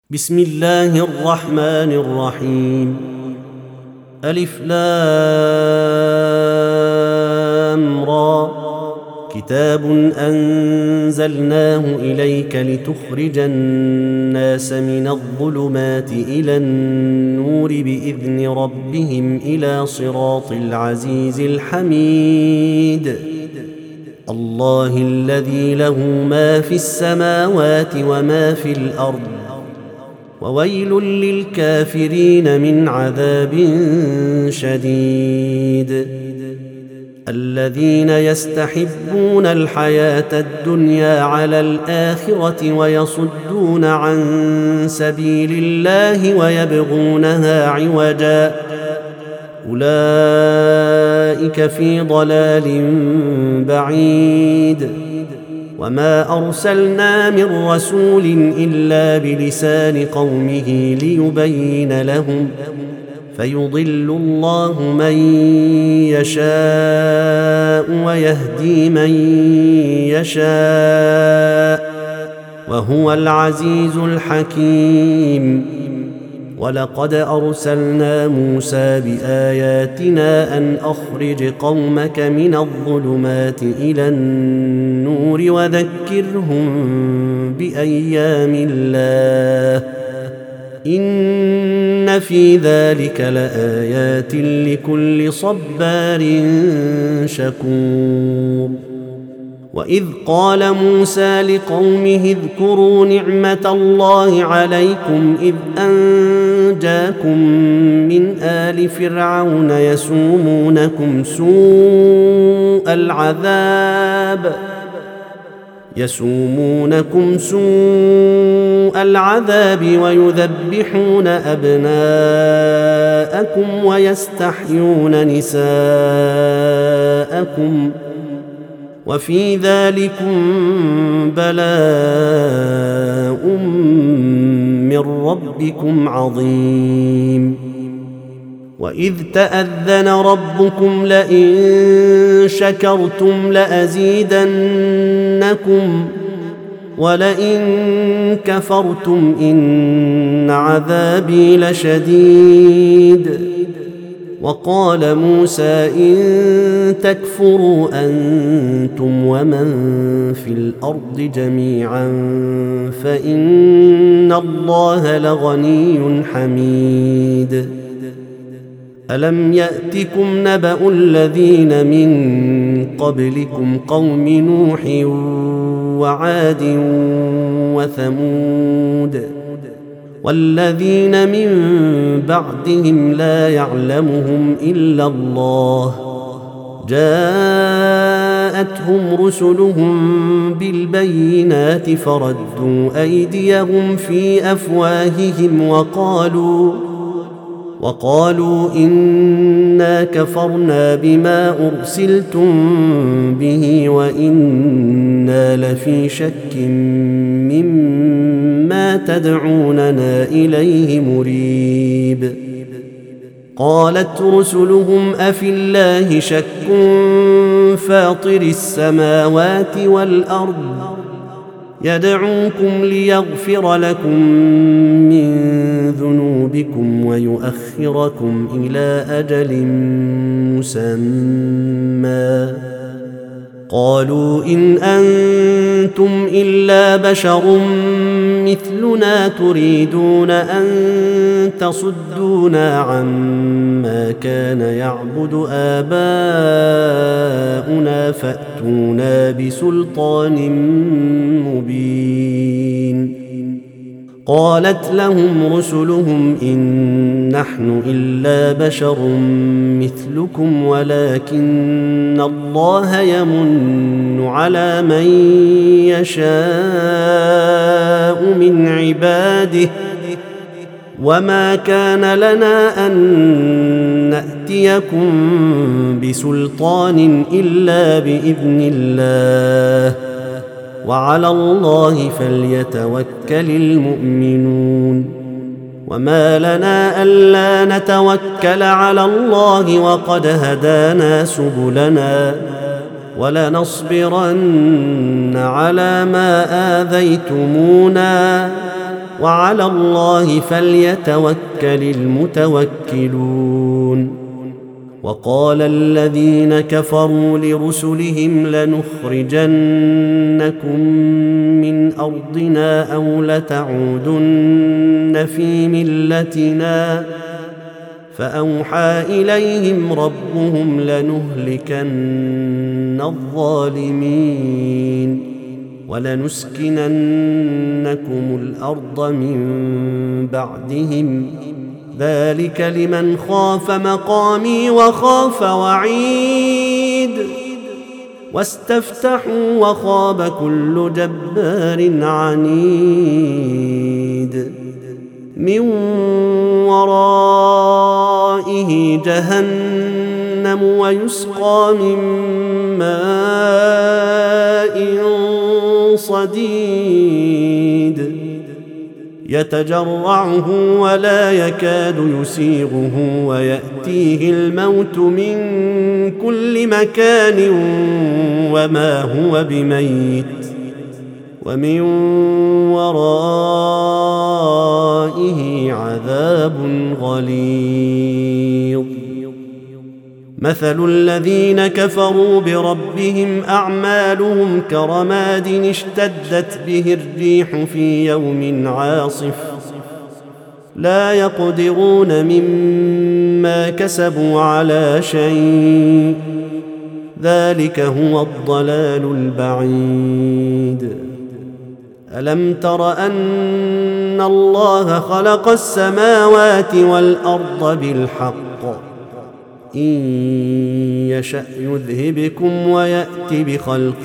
بسم الله الرحمن الرحيم. ألف لام را. كتاب أنزلناه إليك لتخرج الناس من الظلمات إلى النور بإذن ربهم إلى صراط العزيز الحميد. الله الذي له ما في السماوات وما في الأرض، وويل للكافرين من عذاب شديد. الذين يستحبون الحياة الدنيا على الآخرة ويصدون عن سبيل الله ويبغونها عوجا، أولئك في ضلال بعيد. وما أرسلنا من رسول إلا بلسان قومه ليبين لهم، فيضل الله من يشاء ويهدي من يشاء، وهو العزيز الحكيم. ولقد أرسلنا موسى بآياتنا أن أخرج قومك من الظلمات إلى النور وذكرهم بأيام الله، إن في ذلك لآيات لكل صبار شكور. وإذ قال موسى لقومه اذكروا نعمة الله عليكم إذ أنجاكم من آل فرعون يسومونكم سوء العذاب ويذبحون أبناءكم ويستحيون نساءكم، وفي ذلكم بلاء من ربكم عظيم. وإذ تأذن ربكم لئن شكرتم لأزيدنكم ولئن كفرتم إن عذابي لشديد. وقال موسى إن تكفروا أنتم ومن في الأرض جميعا فإن الله لغني حميد. ألم يأتكم نبأ الذين من قبلكم قوم نوح وعاد وثمود والذين من بعدهم لا يعلمهم إلا الله، جاءتهم رسلهم بالبينات فردوا أيديهم في أفواههم وقالوا إنا كفرنا بما أرسلتم به وإنا لفي شك مما تدعوننا إليه مريب. قالت رسلهم أفي الله شك فاطر السماوات والأرض يدعوكم ليغفر لكم من ذنوبكم ويؤخركم إلى أجل مسمى. قالوا إن أنتم إلا بشر مثلنا تريدون أن تصدونا عما كان يعبد آباؤنا فأتونا بسلطان مبين. قالت لهم رسلهم إن نحن إلا بشر مثلكم ولكن الله يمن على من يشاء من عباده، وما كان لنا أن نأتيكم بسلطان إلا بإذن الله، وعلى الله فليتوكل المؤمنون. وما لنا ألا نتوكل على الله وقد هدانا سبلنا ولنصبرن على ما آذيتمونا وعلى الله فليتوكل المتوكلون. وقال الذين كفروا لرسلهم لنخرجنكم من أرضنا أو لتعودن في ملتنا فأوحى إليهم ربهم لنهلكن الظالمين ولنسكننكم الأرض من بعدهم ذلك لمن خاف مقامي وخاف وعيد واستفتحوا وخاب كل جبار عنيد من ورائه جهنم ويسقى من ماء صديد يتجرعه ولا يكاد يسيغه ويأتيه الموت من كل مكان وما هو بميت ومن ورائه عذاب غليظ. مثل الذين كفروا بربهم أعمالهم كرماد اشتدت به الريح في يوم عاصف لا يقدرون مما كسبوا على شيء ذلك هو الضلال البعيد. ألم تر أن الله خلق السماوات والأرض بالحق إن يشأ يذهبكم ويأت بخلق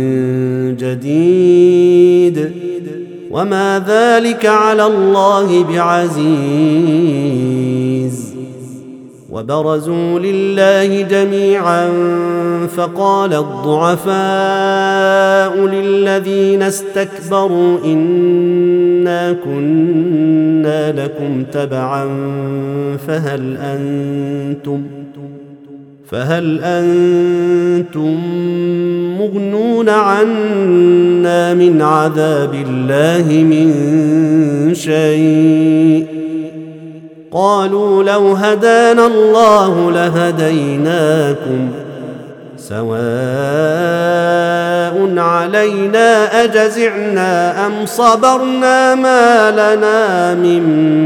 جديد وما ذلك على الله بعزيز. وبرزوا لله جميعا فقال الضعفاء للذين استكبروا إنا كنا لكم تبعا فهل أنتم مغنون عنا من عذاب الله من شيء قالوا لو هدانا الله لهديناكم سواء علينا أجزعنا أم صبرنا ما لنا من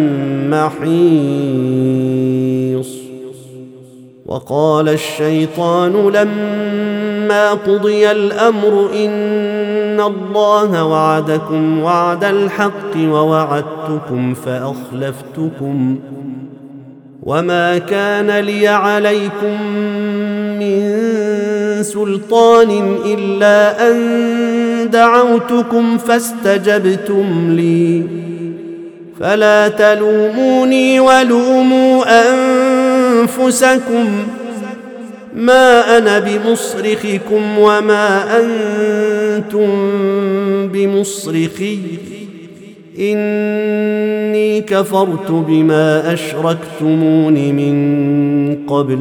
محيص. وقال الشيطان لما قضي الأمر إن الله وعدكم وعد الحق ووعدتكم فأخلفتكم وما كان لي عليكم من سلطان إلا أن دعوتكم فاستجبتم لي فلا تلوموني ولوموا أنفسكم ما أنا بمصرخكم وما أنتم بمصرخي إني كفرت بما أشركتمون من قبل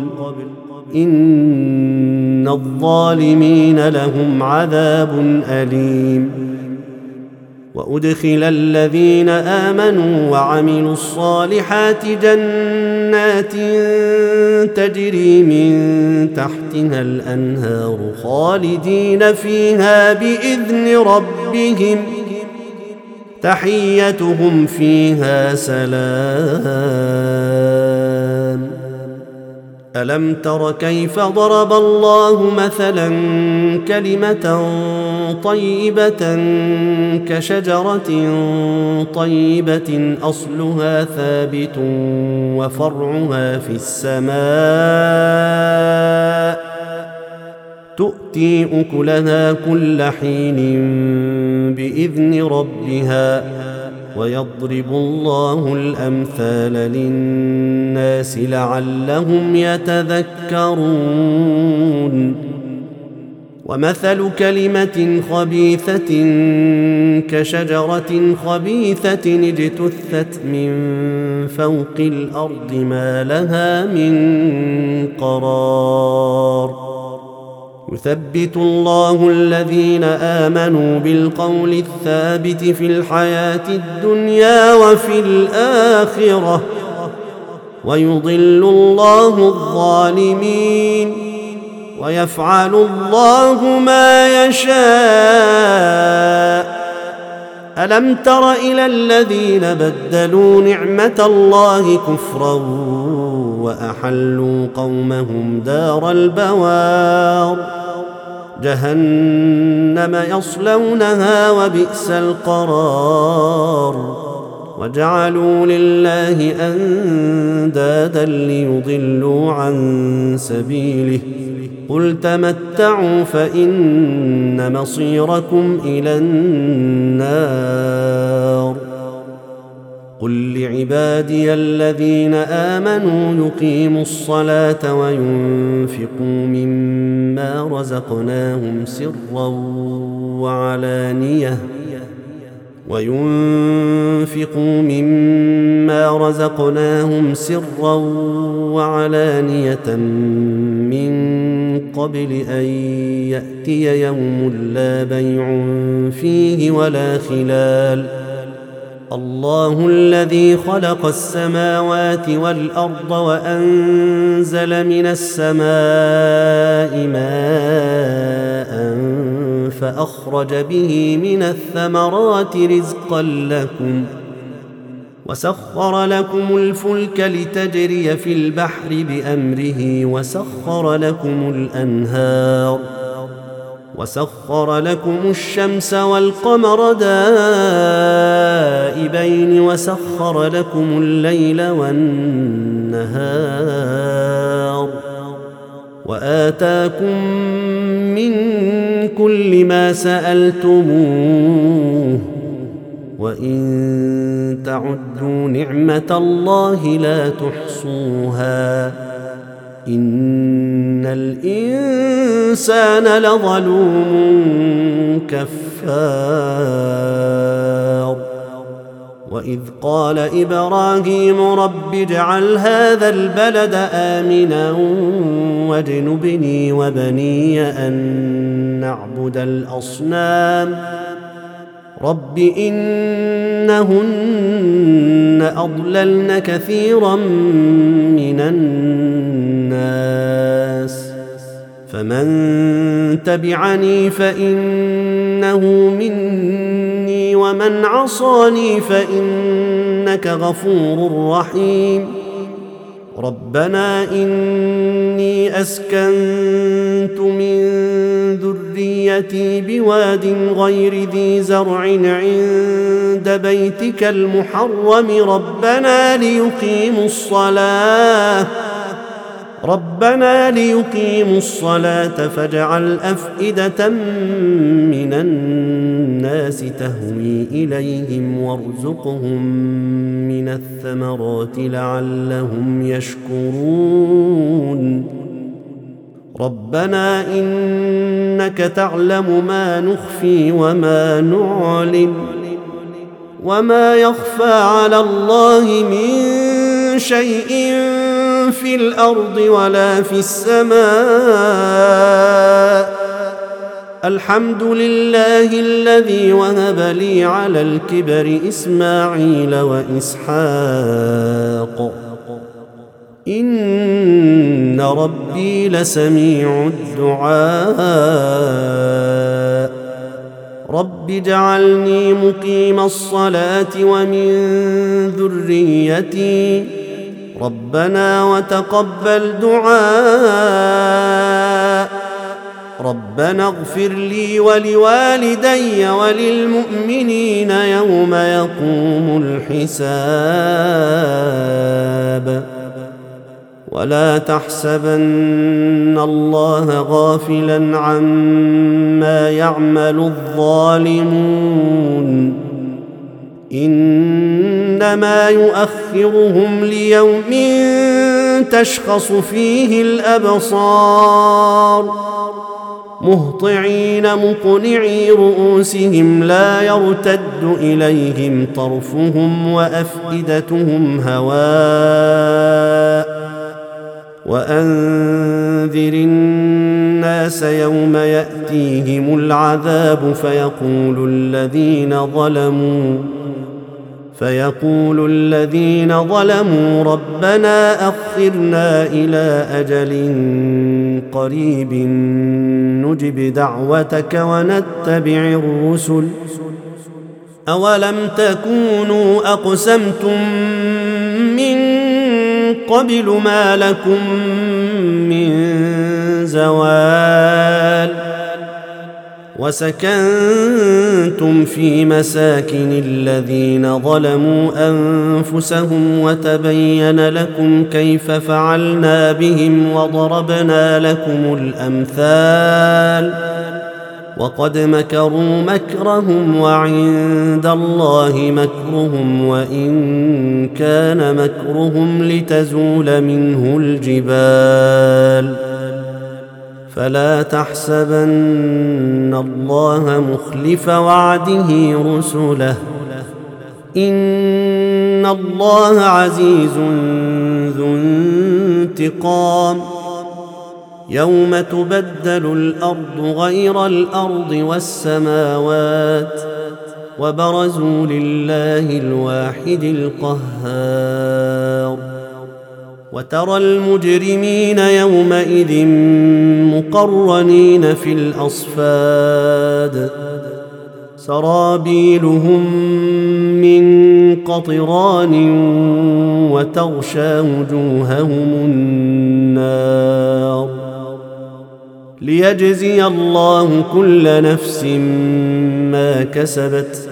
إن الظالمين لهم عذاب أليم. وأدخل الذين آمنوا وعملوا الصالحات جنات تجري من تحتها الأنهار خالدين فيها بإذن ربهم تحيتهم فيها سلام. ألم تر كيف ضرب الله مثلا كلمة طيبة كشجرة طيبة أصلها ثابت وفرعها في السماء تؤتي أكلها كل حين بإذن ربها ويضرب الله الأمثال للناس لعلهم يتذكرون. ومثل كلمة خبيثة كشجرة خبيثة اجتثت من فوق الأرض ما لها من قرار يثبت الله الذين آمنوا بالقول الثابت في الحياة الدنيا وفي الآخرة ويضل الله الظالمين ويفعل الله ما يشاء. ألم تر إلى الذين بدلوا نعمة الله كفرا وأحلوا قومهم دار البوار جهنم يصلونها وبئس القرار وجعلوا لله أندادا ليضلوا عن سبيله قل تمتعوا فإن مصيركم إلى النار. قل لعبادي الذين آمنوا يقيموا الصلاة وينفقوا مما رزقناهم سرا وعلانية من قبل أن يأتي يوم لا بيع فيه ولا خلال. الله الذي خلق السماوات والأرض وأنزل من السماء ماء فأخرج به من الثمرات رزقا لكم وسخر لكم الفلك لتجري في البحر بأمره وسخر لكم الأنهار وسخر لكم الشمس والقمر دائبين وسخر لكم الليل والنهار وآتاكم من كل ما سألتموه وإن تعدوا نعمة الله لا تحصوها إن الإنسان لظلوم كفار. وإذ قال إبراهيم رب اجعل هذا البلد آمنا واجنبني وبني أن نعبد الأصنام رب إنهن أضللن كثيرا من الناس فمن تبعني فإنه مني ومن عصاني فإنك غفور رحيم. ربنا إني أسكنت من ذريتي بواد غير ذي زرع عند بيتك المحرم ربنا ليقيموا الصلاة فاجعل أفئدة من الناس تهوي إليهم وارزقهم من الثمرات لعلهم يشكرون. ربنا إنك تعلم ما نخفي وما نعلن وما يخفى على الله من شيء في الأرض ولا في السماء. الحمد لله الذي وهب لي على الكبر إسماعيل وإسحاق إن ربي لسميع الدعاء. رب اجعلني مقيم الصلاة ومن ذريتي ربنا وتقبل دعاء. ربنا اغفر لي ولوالدي وللمؤمنين يوم يقوم الحساب. ولا تحسبن الله غافلا عما يعمل الظالمون إنما يؤخرهم ليوم تشخص فيه الأبصار مهطعين مقنعي رؤوسهم لا يرتد إليهم طرفهم وأفئدتهم هواء وأنذر الناس يوم يأتيهم العذاب فيقول الذين ظلموا ربنا أخرنا إلى أجل قريب نجب دعوتك ونتبع الرسل أولم تكونوا أقسمتم من قبل ما لكم من زوال وسكنتم في مساكن الذين ظلموا أنفسهم وتبين لكم كيف فعلنا بهم وضربنا لكم الأمثال وقد مكروا مكرهم وعند الله مكرهم وإن كان مكرهم لتزول منه الجبال فلا تحسبن الله مخلف وعده رسله إن الله عزيز ذو انتقام يوم تبدل الأرض غير الأرض والسماوات وبرزوا لله الواحد القهار وترى المجرمين يومئذ مقرنين في الأصفاد سرابيلهم من قطران وتغشى وجوههم النار ليجزي الله كل نفس ما كسبت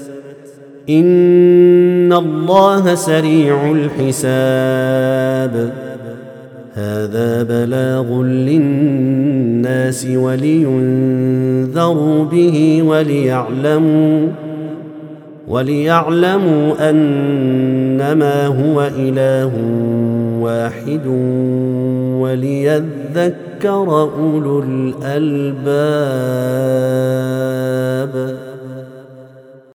إن الله سريع الحساب هذا بلاغ للناس ولينذروا به وليعلموا أنما هو إله واحد وليذكر أولو الألباب.